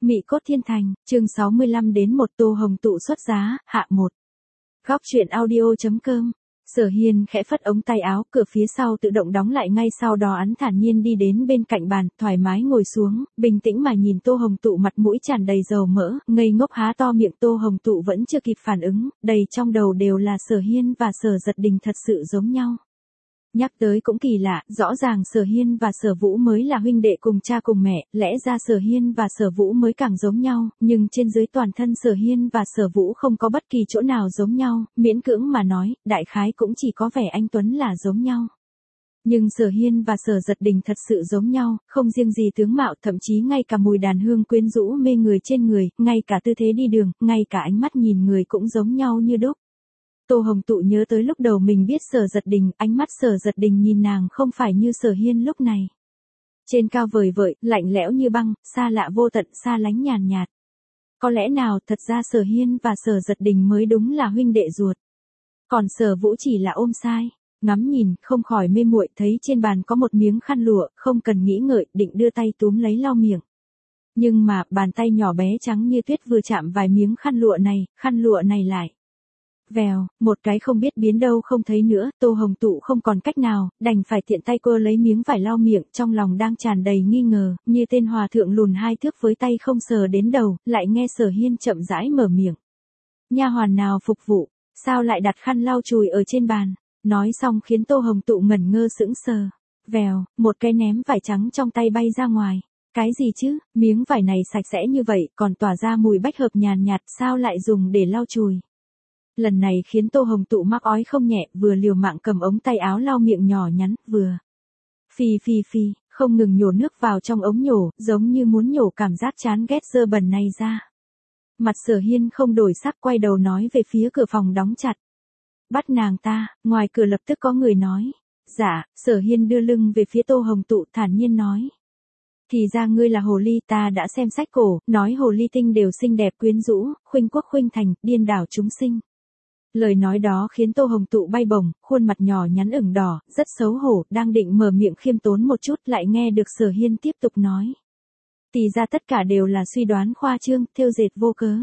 Mị cốt thiên thành, chương 65 đến 1 Tô Hồng Tụ xuất giá, hạ 1. Góc truyện audio.com. Sở Hiên khẽ phất ống tay áo, cửa phía sau tự động đóng lại ngay sau đó hắn thản nhiên đi đến bên cạnh bàn, thoải mái ngồi xuống, bình tĩnh mà nhìn Tô Hồng Tụ mặt mũi tràn đầy dầu mỡ, ngây ngốc há to miệng. Tô Hồng Tụ vẫn chưa kịp phản ứng, đầy trong đầu đều là Sở Hiên và Sở Giật Đình thật sự giống nhau. Nhắc tới cũng kỳ lạ, rõ ràng Sở Hiên và Sở Vũ mới là huynh đệ cùng cha cùng mẹ, lẽ ra Sở Hiên và Sở Vũ mới càng giống nhau, nhưng trên dưới toàn thân Sở Hiên và Sở Vũ không có bất kỳ chỗ nào giống nhau, miễn cưỡng mà nói, đại khái cũng chỉ có vẻ anh Tuấn là giống nhau. Nhưng Sở Hiên và Sở Giật Đình thật sự giống nhau, không riêng gì tướng mạo, thậm chí ngay cả mùi đàn hương quyến rũ mê người trên người, ngay cả tư thế đi đường, ngay cả ánh mắt nhìn người cũng giống nhau như đúc. Tô Hồng Tụ nhớ tới lúc đầu mình biết Sở Giật Đình, ánh mắt Sở Giật Đình nhìn nàng không phải như Sở Hiên lúc này. Trên cao vời vợi, lạnh lẽo như băng, xa lạ vô tận, xa lánh nhàn nhạt. Có lẽ nào thật ra Sở Hiên và Sở Giật Đình mới đúng là huynh đệ ruột. Còn Sở Vũ chỉ là ôm sai. Ngắm nhìn, không khỏi mê muội, thấy trên bàn có một miếng khăn lụa, không cần nghĩ ngợi, định đưa tay túm lấy lau miệng. Nhưng mà, bàn tay nhỏ bé trắng như tuyết vừa chạm vài miếng khăn lụa này lại. Vèo, một cái không biết biến đâu không thấy nữa, Tô Hồng Tụ không còn cách nào, đành phải tiện tay cô lấy miếng vải lau miệng, trong lòng đang tràn đầy nghi ngờ, như tên hòa thượng lùn 2 thước với tay không sờ đến đầu, lại nghe Sở Hiên chậm rãi mở miệng. Nha hoàn nào phục vụ, sao lại đặt khăn lau chùi ở trên bàn, nói xong khiến Tô Hồng Tụ ngẩn ngơ sững sờ. Vèo, một cái ném vải trắng trong tay bay ra ngoài. Cái gì chứ, miếng vải này sạch sẽ như vậy, còn tỏa ra mùi bách hợp nhàn nhạt, sao lại dùng để lau chùi. Lần này khiến Tô Hồng Tụ mắc ói không nhẹ, vừa liều mạng cầm ống tay áo lau miệng nhỏ nhắn, vừa phì, không ngừng nhổ nước vào trong ống nhổ, giống như muốn nhổ cảm giác chán ghét dơ bẩn này ra. Mặt Sở Hiên không đổi sắc, quay đầu nói về phía cửa phòng đóng chặt. Bắt nàng ta, ngoài cửa lập tức có người nói. Dạ, Sở Hiên đưa lưng về phía Tô Hồng Tụ thản nhiên nói. Thì ra ngươi là hồ ly, ta đã xem sách cổ, nói hồ ly tinh đều xinh đẹp quyến rũ, khuynh quốc khuynh thành, điên đảo chúng sinh. Lời nói đó khiến Tô Hồng Tụ bay bổng, khuôn mặt nhỏ nhắn ửng đỏ, rất xấu hổ, đang định mở miệng khiêm tốn một chút lại nghe được Sở Hiên tiếp tục nói. Thì ra tất cả đều là suy đoán khoa trương, thêu dệt vô cớ.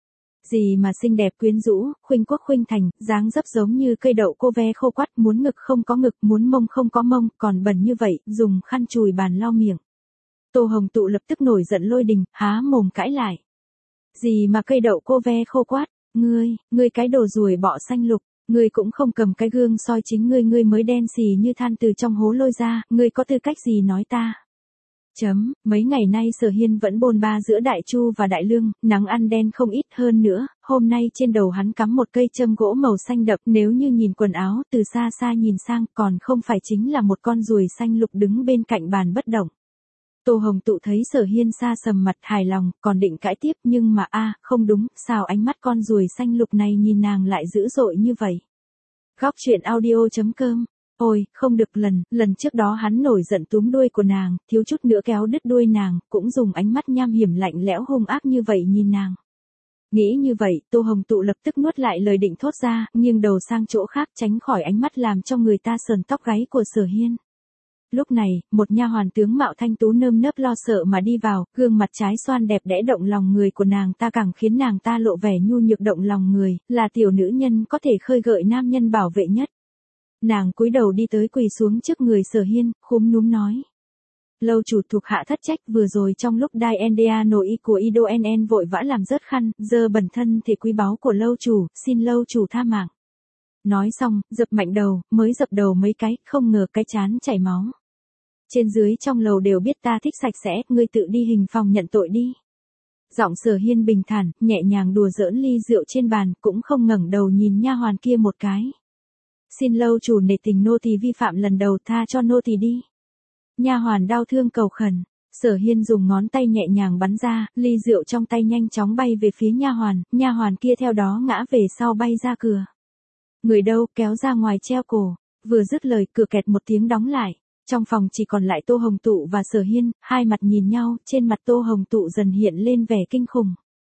Gì mà xinh đẹp quyến rũ, khuynh quốc khuynh thành, dáng dấp giống như cây đậu cô ve khô quắt, muốn ngực không có ngực, muốn mông không có mông, còn bẩn như vậy, dùng khăn chùi bàn lau miệng. Tô Hồng Tụ lập tức nổi giận lôi đình, há mồm cãi lại. Gì mà cây đậu cô ve khô quắt? Ngươi cái đồ ruồi bọ xanh lục, ngươi cũng không cầm cái gương soi chính ngươi mới đen xì như than từ trong hố lôi ra, ngươi có tư cách gì nói ta? Mấy ngày nay Sở Hiên vẫn bôn ba giữa Đại Chu và Đại Lương, nắng ăn đen không ít hơn nữa, hôm nay trên đầu hắn cắm một cây châm gỗ màu xanh đậm, nếu như nhìn quần áo, từ xa xa nhìn sang, còn không phải chính là một con ruồi xanh lục đứng bên cạnh bàn bất động. Tô Hồng Tụ thấy Sở Hiên xa sầm mặt hài lòng, còn định cãi tiếp nhưng mà không đúng, sao ánh mắt con ruồi xanh lục này nhìn nàng lại dữ dội như vậy. Góc truyện audio.com. Ôi, không được, lần trước đó hắn nổi giận túm đuôi của nàng, thiếu chút nữa kéo đứt đuôi nàng, cũng dùng ánh mắt nham hiểm lạnh lẽo hung ác như vậy nhìn nàng. Nghĩ như vậy, Tô Hồng Tụ lập tức nuốt lại lời định thốt ra, nghiêng đầu sang chỗ khác tránh khỏi ánh mắt làm cho người ta sờn tóc gáy của Sở Hiên. Lúc này, một nha hoàn tướng mạo thanh tú nơm nớp lo sợ mà đi vào, gương mặt trái xoan đẹp đẽ động lòng người của nàng ta càng khiến nàng ta lộ vẻ nhu nhược động lòng người, là tiểu nữ nhân có thể khơi gợi nam nhân bảo vệ nhất. Nàng cúi đầu đi tới quỳ xuống trước người Sở Hiên, khúm núm nói. Lâu chủ thuộc hạ thất trách, vừa rồi trong lúc đai NDA nội y của Ido NN vội vã làm rớt khăn, dơ bẩn thân thể quý báu của lâu chủ, xin lâu chủ tha mạng. Nói xong, dập mạnh đầu, mới dập đầu mấy cái, không ngờ cái chán chảy máu. Trên dưới trong lầu đều biết ta thích sạch sẽ, ngươi tự đi hình phòng nhận tội đi. Giọng Sở Hiên bình thản, nhẹ nhàng đùa giỡn ly rượu trên bàn, cũng không ngẩng đầu nhìn nha hoàn kia một cái. Xin lâu chủ nể tình nô tỳ vi phạm lần đầu, tha cho nô tỳ đi. Nha hoàn đau thương cầu khẩn. Sở Hiên dùng ngón tay nhẹ nhàng bắn ra, ly rượu trong tay nhanh chóng bay về phía nha hoàn kia theo đó ngã về sau bay ra cửa. Người đâu, kéo ra ngoài treo cổ. Vừa dứt lời, cửa kẹt một tiếng đóng lại. Trong phòng chỉ còn lại Tô Hồng Tụ và Sở Hiên, hai mặt nhìn nhau, trên mặt Tô Hồng Tụ dần hiện lên vẻ kinh khủng.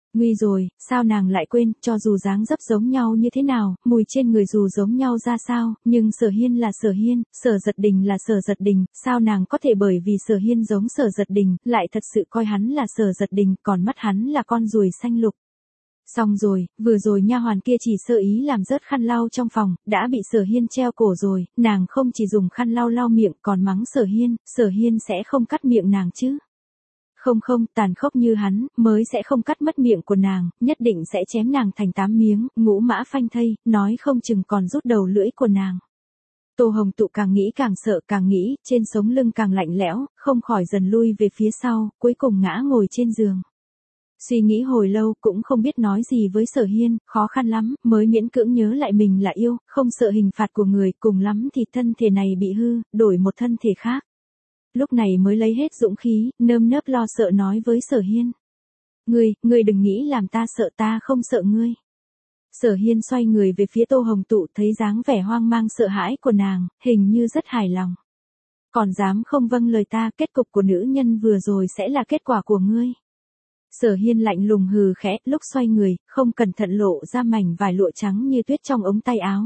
Nguy rồi, sao nàng lại quên, cho dù dáng dấp giống nhau như thế nào, mùi trên người dù giống nhau ra sao, nhưng Sở Hiên là Sở Hiên, Sở Giật Đình là Sở Giật Đình, sao nàng có thể bởi vì Sở Hiên giống Sở Giật Đình, lại thật sự coi hắn là Sở Giật Đình, còn mắt hắn là con ruồi xanh lục. Xong rồi, vừa rồi nha hoàn kia chỉ sơ ý làm rớt khăn lau trong phòng, đã bị Sở Hiên treo cổ rồi, nàng không chỉ dùng khăn lau lau miệng còn mắng Sở Hiên sẽ không cắt miệng nàng chứ. Không không, tàn khốc như hắn, mới sẽ không cắt mất miệng của nàng, nhất định sẽ chém nàng thành 8 miếng, ngũ mã phanh thây, nói không chừng còn rút đầu lưỡi của nàng. Tô Hồng Tụ càng nghĩ càng sợ, càng nghĩ, trên sống lưng càng lạnh lẽo, không khỏi dần lui về phía sau, cuối cùng ngã ngồi trên giường. Suy nghĩ hồi lâu cũng không biết nói gì với Sở Hiên, khó khăn lắm, mới miễn cưỡng nhớ lại mình là yêu, không sợ hình phạt của người, cùng lắm thì thân thể này bị hư, đổi một thân thể khác. Lúc này mới lấy hết dũng khí, nơm nớp lo sợ nói với Sở Hiên. Ngươi đừng nghĩ làm ta sợ, ta không sợ ngươi. Sở Hiên xoay người về phía Tô Hồng Tụ, thấy dáng vẻ hoang mang sợ hãi của nàng, hình như rất hài lòng. Còn dám không vâng lời ta, kết cục của nữ nhân vừa rồi sẽ là kết quả của ngươi. Sở Hiên lạnh lùng hừ khẽ, lúc xoay người, không cẩn thận lộ ra mảnh vải lụa trắng như tuyết trong ống tay áo.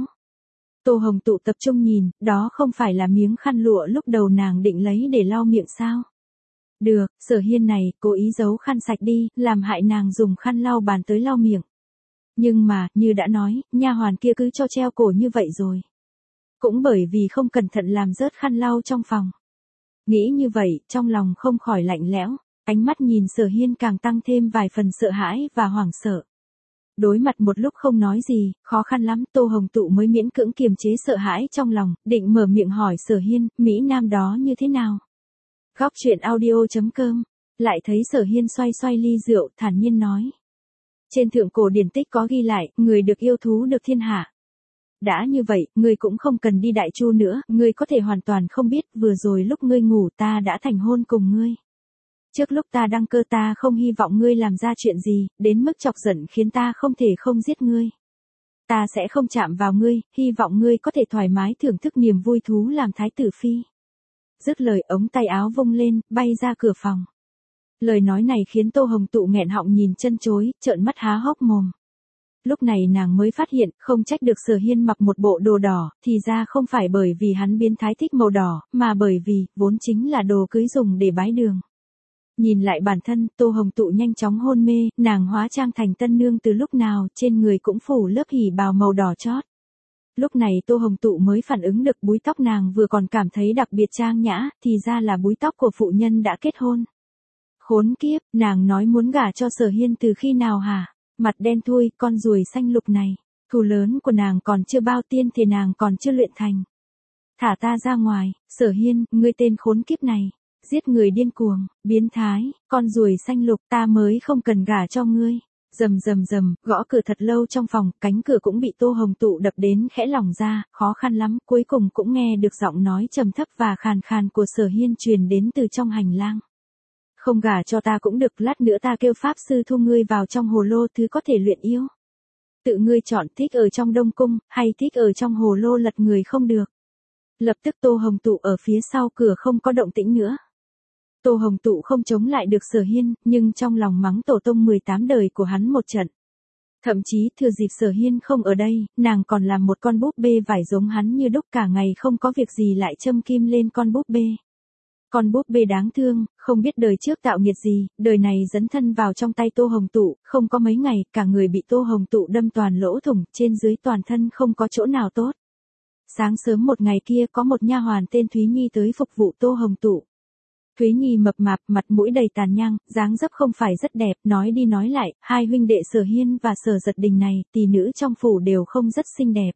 Tô Hồng Tụ tập trung nhìn, đó không phải là miếng khăn lụa lúc đầu nàng định lấy để lau miệng sao? Được, Sở Hiên này, cố ý giấu khăn sạch đi, làm hại nàng dùng khăn lau bàn tới lau miệng. Nhưng mà, như đã nói, nha hoàn kia cứ cho treo cổ như vậy rồi. Cũng bởi vì không cẩn thận làm rớt khăn lau trong phòng. Nghĩ như vậy, trong lòng không khỏi lạnh lẽo, ánh mắt nhìn Sở Hiên càng tăng thêm vài phần sợ hãi và hoảng sợ. Đối mặt một lúc không nói gì, khó khăn lắm, Tô Hồng Tụ mới miễn cưỡng kiềm chế sợ hãi trong lòng, định mở miệng hỏi Sở Hiên, Mỹ Nam đó như thế nào? Góc truyện audio.com, lại thấy Sở Hiên xoay xoay ly rượu, thản nhiên nói. Trên thượng cổ điển tích có ghi lại, người được yêu thú được thiên hạ. Đã như vậy, ngươi cũng không cần đi đại chu nữa, ngươi có thể hoàn toàn không biết, vừa rồi lúc ngươi ngủ ta đã thành hôn cùng ngươi. Trước lúc ta đăng cơ ta không hy vọng ngươi làm ra chuyện gì, đến mức chọc giận khiến ta không thể không giết ngươi. Ta sẽ không chạm vào ngươi, hy vọng ngươi có thể thoải mái thưởng thức niềm vui thú làm thái tử phi. Dứt lời ống tay áo vung lên, bay ra cửa phòng. Lời nói này khiến Tô Hồng Tụ nghẹn họng nhìn chân chối, trợn mắt há hốc mồm. Lúc này nàng mới phát hiện, không trách được Sở Hiên mặc một bộ đồ đỏ, thì ra không phải bởi vì hắn biến thái thích màu đỏ, mà bởi vì, vốn chính là đồ cưới dùng để bái đường. Nhìn lại bản thân, Tô Hồng Tụ nhanh chóng hôn mê, nàng hóa trang thành tân nương từ lúc nào, trên người cũng phủ lớp hỉ bào màu đỏ chót. Lúc này Tô Hồng Tụ mới phản ứng được búi tóc nàng vừa còn cảm thấy đặc biệt trang nhã, thì ra là búi tóc của phụ nhân đã kết hôn. Khốn kiếp, nàng nói muốn gả cho Sở Hiên từ khi nào hả? Mặt đen thui, con ruồi xanh lục này. Thù lớn của nàng còn chưa bao, tiên thì nàng còn chưa luyện thành. Thả ta ra ngoài, Sở Hiên, ngươi tên khốn kiếp này. Giết người điên cuồng, biến thái, con ruồi xanh lục, ta mới không cần gả cho ngươi. Rầm rầm rầm, gõ cửa thật lâu trong phòng, cánh cửa cũng bị Tô Hồng Tụ đập đến khẽ lỏng ra, khó khăn lắm, cuối cùng cũng nghe được giọng nói trầm thấp và khàn khàn của Sở Hiên truyền đến từ trong hành lang. Không gả cho ta cũng được, lát nữa ta kêu pháp sư thu ngươi vào trong hồ lô thứ có thể luyện yêu. Tự ngươi chọn, thích ở trong Đông Cung, hay thích ở trong hồ lô lật người không được. Lập tức Tô Hồng Tụ ở phía sau cửa không có động tĩnh nữa. Tô Hồng Tụ không chống lại được Sở Hiên, nhưng trong lòng mắng tổ tông 18 đời của hắn một trận. Thậm chí thừa dịp Sở Hiên không ở đây, nàng còn làm một con búp bê vải giống hắn như đúc, cả ngày không có việc gì lại châm kim lên con búp bê. Con búp bê đáng thương, không biết đời trước tạo nghiệt gì, đời này dấn thân vào trong tay Tô Hồng Tụ, không có mấy ngày, cả người bị Tô Hồng Tụ đâm toàn lỗ thủng, trên dưới toàn thân không có chỗ nào tốt. Sáng sớm một ngày kia có một nha hoàn tên Thúy Nhi tới phục vụ Tô Hồng Tụ. Thúy Nhi mập mạp, mặt mũi đầy tàn nhang, dáng dấp không phải rất đẹp, nói đi nói lại, hai huynh đệ Sở Hiên và Sở Giật Đình này, tỷ nữ trong phủ đều không rất xinh đẹp.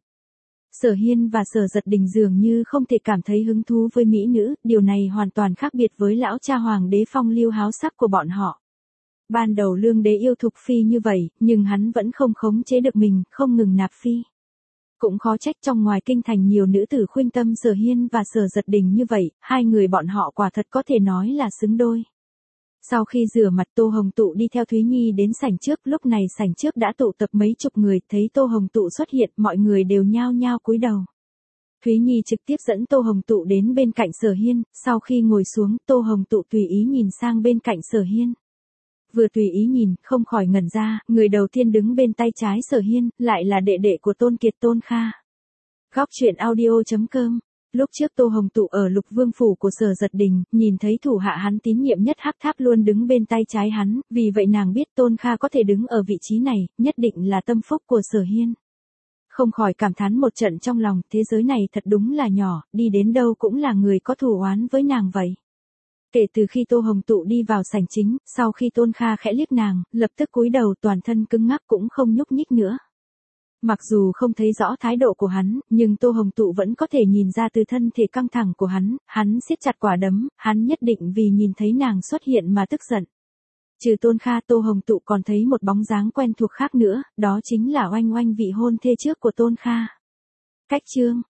Sở Hiên và Sở Giật Đình dường như không thể cảm thấy hứng thú với mỹ nữ, điều này hoàn toàn khác biệt với lão cha hoàng đế phong lưu háo sắc của bọn họ. Ban đầu Lương đế yêu Thục Phi như vậy, nhưng hắn vẫn không khống chế được mình, không ngừng nạp phi. Cũng khó trách trong ngoài kinh thành nhiều nữ tử khuynh tâm Sở Hiên và Sở Giật Đình như vậy, hai người bọn họ quả thật có thể nói là xứng đôi. Sau khi rửa mặt, Tô Hồng Tụ đi theo Thúy Nhi đến sảnh trước, lúc này sảnh trước đã tụ tập mấy chục người, thấy Tô Hồng Tụ xuất hiện, mọi người đều nhao nhao cúi đầu. Thúy Nhi trực tiếp dẫn Tô Hồng Tụ đến bên cạnh Sở Hiên, sau khi ngồi xuống, Tô Hồng Tụ tùy ý nhìn sang bên cạnh Sở Hiên. vừa tùy ý nhìn, không khỏi ngẩn ra, người đầu tiên đứng bên tay trái Sở Hiên, lại là đệ đệ của Tôn Kiệt Tôn Kha. Góc truyện audio.com. Lúc trước Tô Hồng Tụ ở Lục Vương phủ của Sở Giật Đình, nhìn thấy thủ hạ hắn tín nhiệm nhất Hắc Tháp luôn đứng bên tay trái hắn, vì vậy nàng biết Tôn Kha có thể đứng ở vị trí này, nhất định là tâm phúc của Sở Hiên. Không khỏi cảm thán một trận trong lòng, thế giới này thật đúng là nhỏ, đi đến đâu cũng là người có thù oán với nàng vậy. Kể từ khi Tô Hồng Tụ đi vào sảnh chính, sau khi Tôn Kha khẽ liếc nàng, lập tức cúi đầu toàn thân cứng ngắc cũng không nhúc nhích nữa. Mặc dù không thấy rõ thái độ của hắn, nhưng Tô Hồng Tụ vẫn có thể nhìn ra từ thân thể căng thẳng của hắn siết chặt quả đấm, hắn nhất định vì nhìn thấy nàng xuất hiện mà tức giận. Trừ Tôn Kha, Tô Hồng Tụ còn thấy một bóng dáng quen thuộc khác nữa, đó chính là Oanh Oanh vị hôn thê trước của Tôn Kha. Cách chương